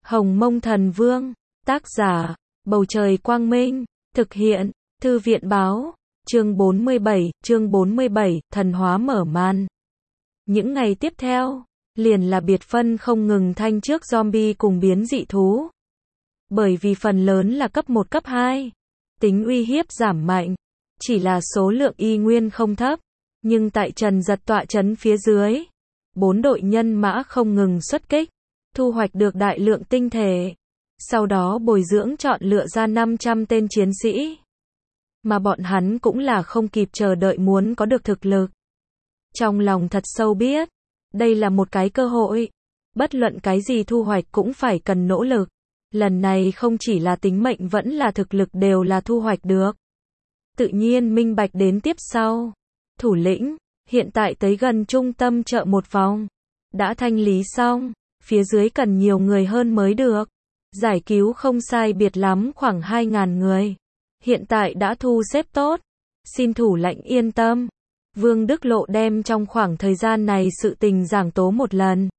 Hồng Mông Thần Vương, tác giả, Bầu Trời Quang Minh, thực hiện, Thư viện Báo, chương 47, thần hóa mở màn. Những ngày tiếp theo, liền là biệt phân không ngừng thanh trước zombie cùng biến dị thú. Bởi vì phần lớn là cấp 1 cấp 2, tính uy hiếp giảm mạnh, chỉ là số lượng y nguyên không thấp, nhưng tại Trần Giật tọa trấn phía dưới, 4 đội nhân mã không ngừng xuất kích, thu hoạch được đại lượng tinh thể, sau đó bồi dưỡng chọn lựa ra 500 tên chiến sĩ. Mà bọn hắn cũng là không kịp chờ đợi muốn có được thực lực. Trong lòng thật sâu biết, đây là một cái cơ hội, bất luận cái gì thu hoạch cũng phải cần nỗ lực. Lần này không chỉ là tính mệnh vẫn là thực lực đều là thu hoạch được. Tự nhiên minh bạch đến tiếp sau. Thủ lĩnh, hiện tại tới gần trung tâm chợ một vòng. Đã thanh lý xong, phía dưới cần nhiều người hơn mới được. Giải cứu không sai biệt lắm khoảng 2.000 người. Hiện tại đã thu xếp tốt. Xin thủ lãnh yên tâm. Vương Đức Lộ đem trong khoảng thời gian này sự tình giảng tố một lần.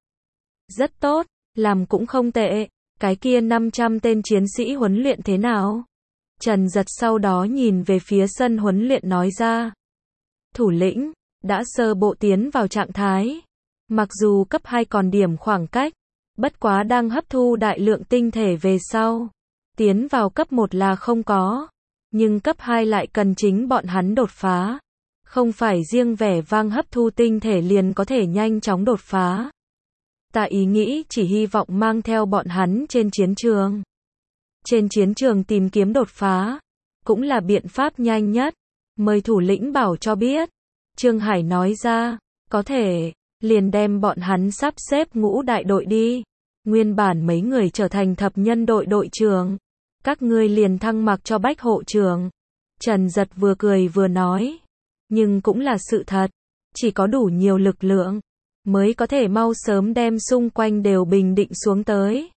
Rất tốt, làm cũng không tệ. Cái kia 500 tên chiến sĩ huấn luyện thế nào? Trần Giật sau đó nhìn về phía sân huấn luyện nói ra. Thủ lĩnh, đã sơ bộ tiến vào trạng thái. Mặc dù cấp 2 còn điểm khoảng cách, bất quá đang hấp thu đại lượng tinh thể về sau. Tiến vào cấp 1 là không có, nhưng cấp 2 lại cần chính bọn hắn đột phá. Không phải riêng vẻ vang hấp thu tinh thể liền có thể nhanh chóng đột phá. Ta ý nghĩ chỉ hy vọng mang theo bọn hắn trên chiến trường. Trên chiến trường tìm kiếm đột phá, cũng là biện pháp nhanh nhất. Mời thủ lĩnh bảo cho biết. Trương Hải nói ra, có thể, liền đem bọn hắn sắp xếp ngũ đại đội đi. Nguyên bản mấy người trở thành thập nhân đội đội trưởng. Các ngươi liền thăng mặc cho bách hộ trưởng. Trần Giật vừa cười vừa nói. Nhưng cũng là sự thật, chỉ có đủ nhiều lực lượng, mới có thể mau sớm đem xung quanh đều bình định xuống tới.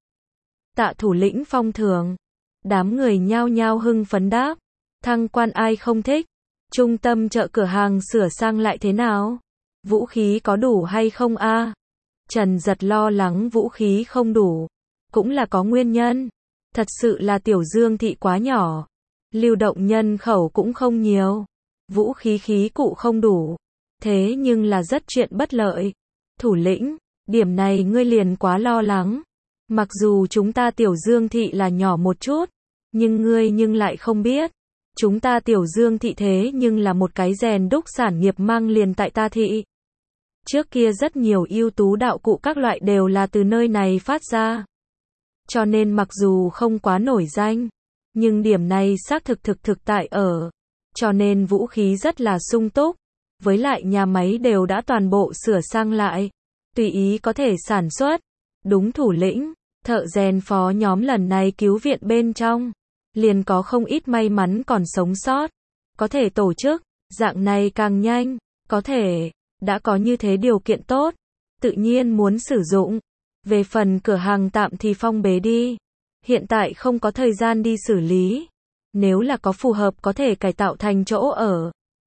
Tạ thủ lĩnh phong thưởng. Đám người nhao nhao hưng phấn đáp. Thăng quan ai không thích. Trung tâm chợ cửa hàng sửa sang lại thế nào? Vũ khí có đủ hay không a? Trần Giật lo lắng vũ khí không đủ. Cũng là có nguyên nhân. Thật sự là Tiểu Dương thị quá nhỏ. Lưu động nhân khẩu cũng không nhiều. Vũ khí cụ không đủ. Thế nhưng là rất chuyện bất lợi. Thủ lĩnh, điểm này ngươi liền quá lo lắng. Mặc dù chúng ta Tiểu Dương thị là nhỏ một chút, nhưng ngươi nhưng lại không biết. Chúng ta Tiểu Dương thị thế nhưng là một cái rèn đúc sản nghiệp mang liền tại ta thị. Trước kia rất nhiều ưu tú đạo cụ các loại đều là từ nơi này phát ra. Cho nên mặc dù không quá nổi danh, nhưng điểm này xác thực tại ở. Cho nên vũ khí rất là sung túc. Với lại nhà máy đều đã toàn bộ sửa sang lại. Tùy ý có thể sản xuất. Đúng thủ lĩnh, thợ rèn phó nhóm lần này cứu viện bên trong. Liền có không ít may mắn còn sống sót. Có thể tổ chức, dạng này càng nhanh. Có thể, đã có như thế điều kiện tốt. Tự nhiên muốn sử dụng. Về phần cửa hàng tạm thì phong bế đi. Hiện tại không có thời gian đi xử lý. Nếu là có phù hợp có thể cải tạo thành chỗ ở.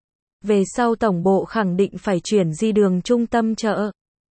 Về sau tổng bộ khẳng định phải chuyển di đường trung tâm chợ.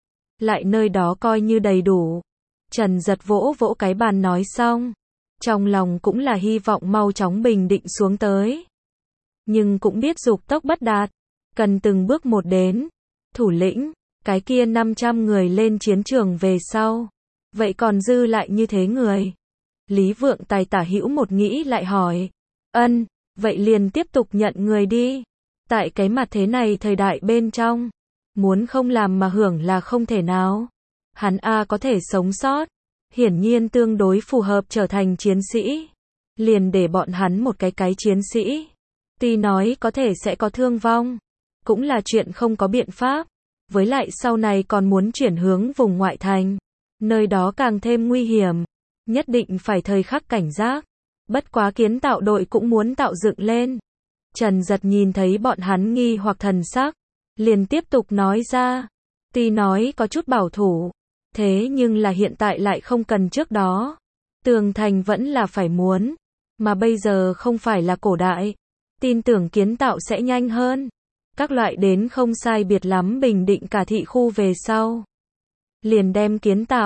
Lại nơi đó coi như đầy đủ. Trần Giật vỗ vỗ cái bàn nói xong. Trong lòng cũng là hy vọng mau chóng bình định xuống tới. Nhưng cũng biết dục tốc bất đạt. Cần từng bước một đến. Thủ lĩnh, cái kia 500 người lên chiến trường về sau. Vậy còn dư lại như thế người. Lý Vượng Tài tả hữu một nghĩ lại hỏi. Ân, vậy liền tiếp tục nhận người đi. Tại cái mặt thế này thời đại bên trong, muốn không làm mà hưởng là không thể nào. Hắn có thể sống sót, hiển nhiên tương đối phù hợp trở thành chiến sĩ. Liền để bọn hắn một cái chiến sĩ. Tuy nói có thể sẽ có thương vong, cũng là chuyện không có biện pháp. Với lại sau này còn muốn chuyển hướng vùng ngoại thành, nơi đó càng thêm nguy hiểm. Nhất định phải thời khắc cảnh giác. Bất quá kiến tạo đội cũng muốn tạo dựng lên. Trần Giật nhìn thấy bọn hắn nghi hoặc thần sắc, liền tiếp tục nói ra. Tuy nói có chút bảo thủ, thế nhưng là hiện tại lại không cần trước đó. Tường thành vẫn là phải muốn, mà bây giờ không phải là cổ đại. Tin tưởng kiến tạo sẽ nhanh hơn. Các loại đến không sai biệt lắm bình định cả thị khu về sau. Liền đem kiến tạo,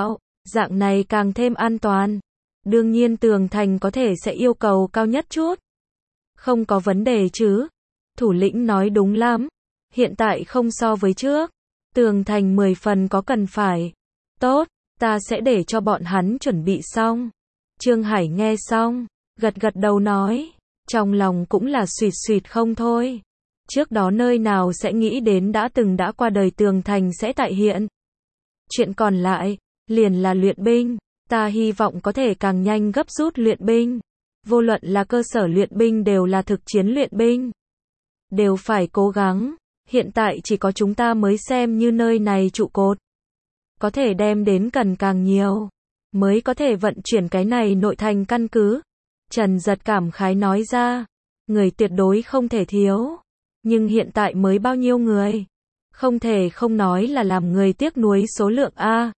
Dạng này càng thêm an toàn. Đương nhiên tường thành có thể sẽ yêu cầu cao nhất chút. Không có vấn đề chứ. Thủ lĩnh nói đúng lắm. Hiện tại không so với trước. Tường thành 10 phần có cần phải. Tốt, ta sẽ để cho bọn hắn chuẩn bị xong. Trương Hải nghe xong, gật gật đầu nói. Trong lòng cũng là suýt suýt không thôi. Trước đó nơi nào sẽ nghĩ đến đã từng đã qua đời tường thành sẽ tại hiện. Chuyện còn lại, liền là luyện binh. Ta hy vọng có thể càng nhanh gấp rút luyện binh. Vô luận là cơ sở luyện binh đều là thực chiến luyện binh. Đều phải cố gắng. Hiện tại chỉ có chúng ta mới xem như nơi này trụ cột. Có thể đem đến cần càng nhiều. Mới có thể vận chuyển cái này nội thành căn cứ. Trần Giật cảm khái nói ra. Người tuyệt đối không thể thiếu. Nhưng hiện tại mới bao nhiêu người? Không thể không nói là làm người tiếc nuối số lượng A.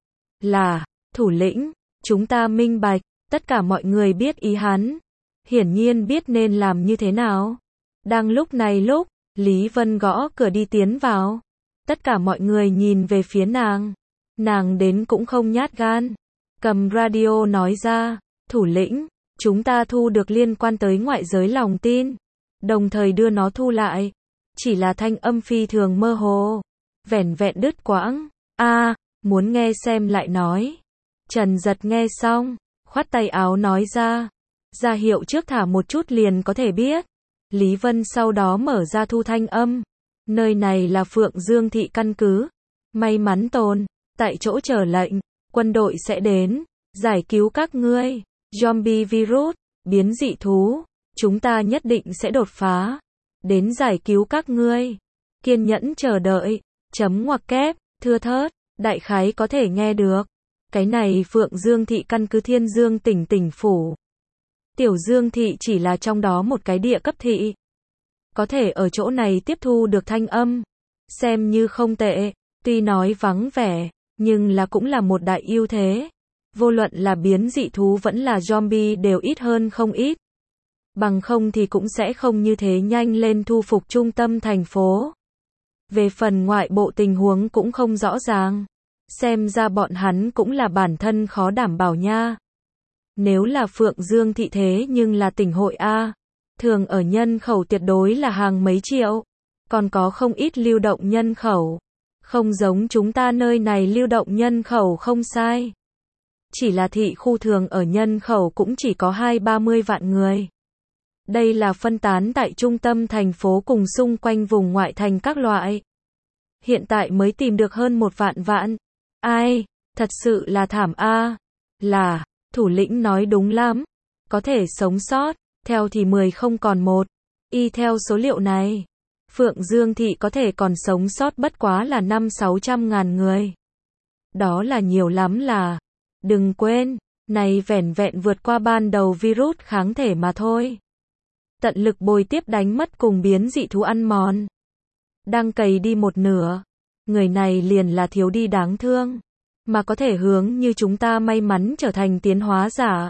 Là, thủ lĩnh, chúng ta minh bạch, tất cả mọi người biết ý hắn. Hiển nhiên biết nên làm như thế nào. Đang lúc này Lý Vân gõ cửa đi tiến vào. Tất cả mọi người nhìn về phía nàng. Nàng đến cũng không nhát gan. Cầm radio nói ra, thủ lĩnh, chúng ta thu được liên quan tới ngoại giới lòng tin. Đồng thời đưa nó thu lại. Chỉ là thanh âm phi thường mơ hồ. Vẻn vẹn đứt quãng. Muốn nghe xem lại nói. Trần Giật nghe xong, khoát tay áo nói ra. Ra hiệu trước thả một chút liền có thể biết. Lý Vân sau đó mở ra thu thanh âm. Nơi này là Phượng Dương thị căn cứ. May mắn tồn, tại chỗ chờ lệnh, quân đội sẽ đến, giải cứu các ngươi. Zombie virus, biến dị thú, chúng ta nhất định sẽ đột phá. Đến giải cứu các ngươi. Kiên nhẫn chờ đợi, chấm ngoặc kép, thưa thớt, đại khái có thể nghe được. Cái này Phượng Dương thị căn cứ Thiên Dương tỉnh phủ. Tiểu Dương thị chỉ là trong đó một cái địa cấp thị. Có thể ở chỗ này tiếp thu được thanh âm. Xem như không tệ, tuy nói vắng vẻ, nhưng là cũng là một đại ưu thế. Vô luận là biến dị thú vẫn là zombie đều ít hơn không ít. Bằng không thì cũng sẽ không như thế nhanh lên thu phục trung tâm thành phố. Về phần ngoại bộ tình huống cũng không rõ ràng. Xem ra bọn hắn cũng là bản thân khó đảm bảo nha. Nếu là Phượng Dương thị thế nhưng là tỉnh hội A. Thường ở nhân khẩu tuyệt đối là hàng mấy triệu. Còn có không ít lưu động nhân khẩu. Không giống chúng ta nơi này lưu động nhân khẩu không sai. Chỉ là thị khu thường ở nhân khẩu cũng chỉ có 20-30 vạn người. Đây là phân tán tại trung tâm thành phố cùng xung quanh vùng ngoại thành các loại. Hiện tại mới tìm được hơn 1 vạn. Ai, thật sự là thảm a. Là, thủ lĩnh nói đúng lắm. Có thể sống sót, theo thì 10 không còn 1. Y theo số liệu này, Phượng Dương thị có thể còn sống sót bất quá là 500-600 ngàn người. Đó là nhiều lắm là. Đừng quên, này vẻn vẹn vượt qua ban đầu virus kháng thể mà thôi. Tận lực bồi tiếp đánh mất cùng biến dị thú ăn mòn. Đang cày đi một nửa. Người này liền là thiếu đi đáng thương. Mà có thể hướng như chúng ta may mắn trở thành tiến hóa giả.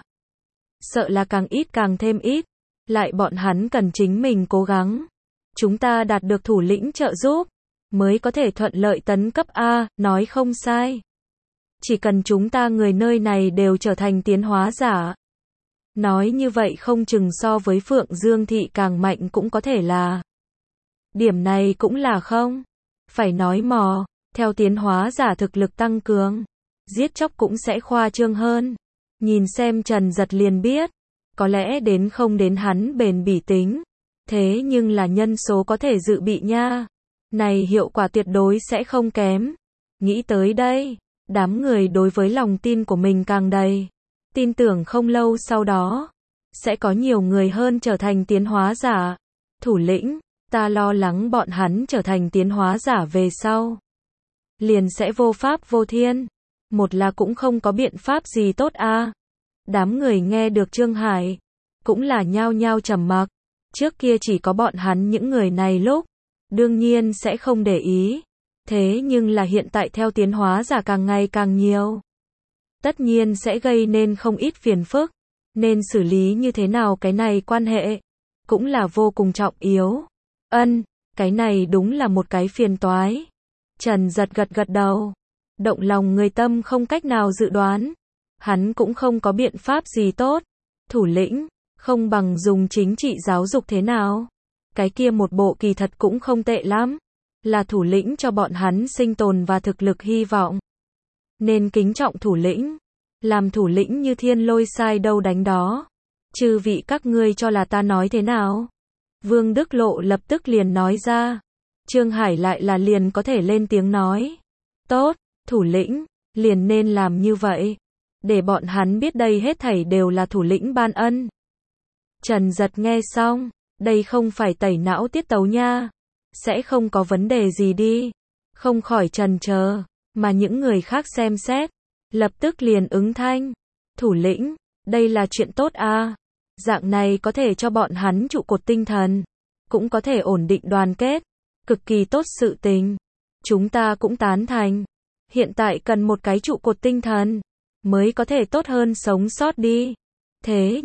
Sợ là càng ít càng thêm ít. Lại bọn hắn cần chính mình cố gắng. Chúng ta đạt được thủ lĩnh trợ giúp. Mới có thể thuận lợi tấn cấp A, nói không sai. Chỉ cần chúng ta người nơi này đều trở thành tiến hóa giả. Nói như vậy không chừng so với Phượng Dương thị càng mạnh cũng có thể là. Điểm này cũng là không. Phải nói mò, theo tiến hóa giả thực lực tăng cường. Giết chóc cũng sẽ khoa trương hơn. Nhìn xem Trần Giật liền biết. Có lẽ đến không đến hắn bền bỉ tính. Thế nhưng là nhân số có thể dự bị nha. Này hiệu quả tuyệt đối sẽ không kém. Nghĩ tới đây. Đám người đối với lòng tin của mình càng đầy. Tin tưởng không lâu sau đó. Sẽ có nhiều người hơn trở thành tiến hóa giả. Thủ lĩnh, ta lo lắng bọn hắn trở thành tiến hóa giả về sau. Liền sẽ vô pháp vô thiên. Một là cũng không có biện pháp gì tốt a. Đám người nghe được Trương Hải. Cũng là nhao nhao trầm mặc. Trước kia chỉ có bọn hắn những người này lúc. Đương nhiên sẽ không để ý. Thế nhưng là hiện tại theo tiến hóa giả càng ngày càng nhiều. Tất nhiên sẽ gây nên không ít phiền phức. Nên xử lý như thế nào cái này quan hệ. Cũng là vô cùng trọng yếu. Cái này đúng là một cái phiền toái. Trần Giật gật gật đầu. động lòng người tâm không cách nào dự đoán. Hắn cũng không có biện pháp gì tốt. Thủ lĩnh, không bằng dùng chính trị giáo dục thế nào? Cái kia một bộ kỳ thật cũng không tệ lắm. Là thủ lĩnh cho bọn hắn sinh tồn và thực lực hy vọng. Nên kính trọng thủ lĩnh. Làm thủ lĩnh như thiên lôi sai đâu đánh đó. Chư vị các ngươi cho là ta nói thế nào? Vương Đức Lộ lập tức liền nói ra. Trương Hải lại là liền có thể lên tiếng nói. Tốt, thủ lĩnh, liền nên làm như vậy. Để bọn hắn biết đây hết thảy đều là thủ lĩnh ban ân. Trần Giật nghe xong, đây không phải tẩy não tiết tấu nha. Sẽ không có vấn đề gì đi. Không khỏi trần chờ, mà những người khác xem xét. Lập tức liền ứng thanh. Thủ lĩnh, đây là chuyện tốt à. Dạng này có thể cho bọn hắn trụ cột tinh thần. Cũng có thể ổn định đoàn kết. Cực kỳ tốt sự tình. Chúng ta cũng tán thành. Hiện tại cần một cái trụ cột tinh thần. Mới có thể tốt hơn sống sót đi. Thế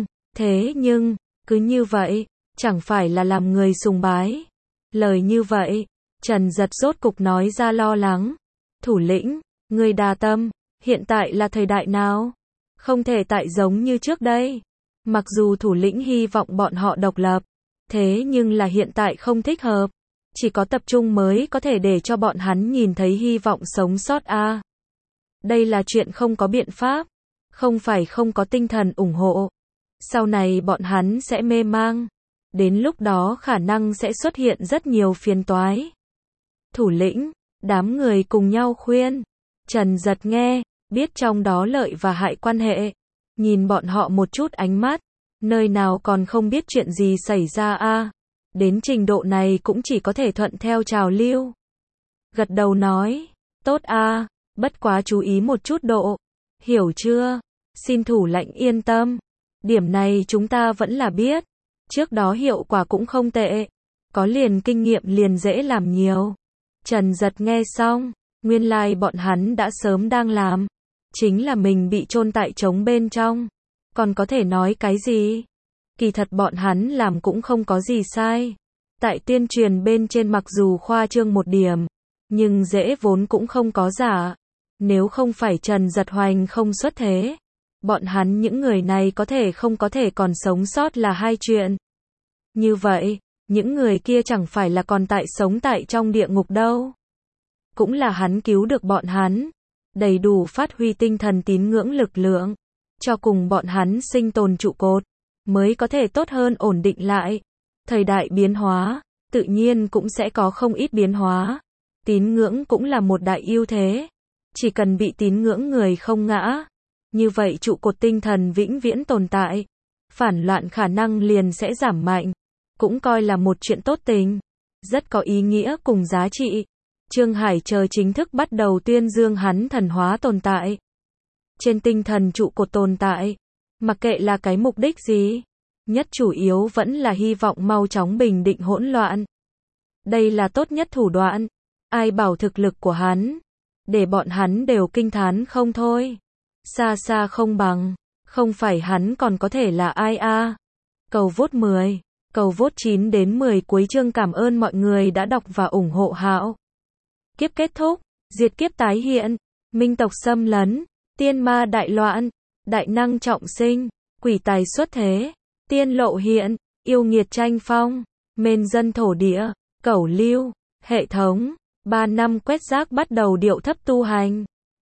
nhưng, cứ như vậy, chẳng phải là làm người sùng bái. Lời như vậy, Trần Giật rốt cục nói ra lo lắng. Thủ lĩnh, người đa tâm, hiện tại là thời đại nào? Không thể tại giống như trước đây. Mặc dù thủ lĩnh hy vọng bọn họ độc lập, thế nhưng là hiện tại không thích hợp. Chỉ có tập trung mới có thể để cho bọn hắn nhìn thấy hy vọng sống sót a. Đây là chuyện không có biện pháp, không phải không có tinh thần ủng hộ. Sau này bọn hắn sẽ mê mang, đến lúc đó khả năng sẽ xuất hiện rất nhiều phiền toái. Thủ lĩnh, đám người cùng nhau khuyên. Trần Giật nghe, biết trong đó lợi và hại quan hệ. Nhìn bọn họ một chút ánh mắt, nơi nào còn không biết chuyện gì xảy ra a. Đến trình độ này cũng chỉ có thể thuận theo trào lưu. Gật đầu nói, tốt a, bất quá chú ý một chút độ. Hiểu chưa? Xin thủ lãnh yên tâm. Điểm này chúng ta vẫn là biết. Trước đó hiệu quả cũng không tệ. Có liền kinh nghiệm liền dễ làm nhiều. Trần Giật nghe xong, nguyên lai bọn hắn đã sớm đang làm. Chính là mình bị chôn tại trống bên trong. Còn có thể nói cái gì? Kỳ thật bọn hắn làm cũng không có gì sai. Tại tuyên truyền bên trên mặc dù khoa trương một điểm, nhưng dễ vốn cũng không có giả. Nếu không phải Trần Giật Hoành không xuất thế, bọn hắn những người này có thể còn sống sót là hai chuyện. Như vậy, những người kia chẳng phải là còn sống tại trong địa ngục đâu. Cũng là hắn cứu được bọn hắn, đầy đủ phát huy tinh thần tín ngưỡng lực lượng, cho cùng bọn hắn sinh tồn trụ cột, mới có thể tốt hơn ổn định lại. Thời đại biến hóa, tự nhiên cũng sẽ có không ít biến hóa. Tín ngưỡng cũng là một đại ưu thế. Chỉ cần bị tín ngưỡng người không ngã, như vậy trụ cột tinh thần vĩnh viễn tồn tại. Phản loạn khả năng liền sẽ giảm mạnh. Cũng coi là một chuyện tốt tình. Rất có ý nghĩa cùng giá trị. Trương Hải chờ chính thức bắt đầu tuyên dương hắn thần hóa tồn tại. Trên tinh thần trụ cột tồn tại, mặc kệ là cái mục đích gì, nhất chủ yếu vẫn là hy vọng mau chóng bình định hỗn loạn. Đây là tốt nhất thủ đoạn. Ai bảo thực lực của hắn, để bọn hắn đều kinh thán không thôi. Xa xa không bằng, không phải hắn còn có thể là ai a. Cầu vote 10, cầu vote 9 đến 10 cuối chương. Cảm ơn mọi người đã đọc và ủng hộ Hạo. Kiếp kết thúc, diệt kiếp tái hiện, minh tộc xâm lấn, tiên ma đại loạn, đại năng trọng sinh, quỷ tài xuất thế, tiên lộ hiện, yêu nghiệt tranh phong, mên dân thổ địa, cẩu lưu, hệ thống, 3 năm quét rác bắt đầu điệu thấp tu hành.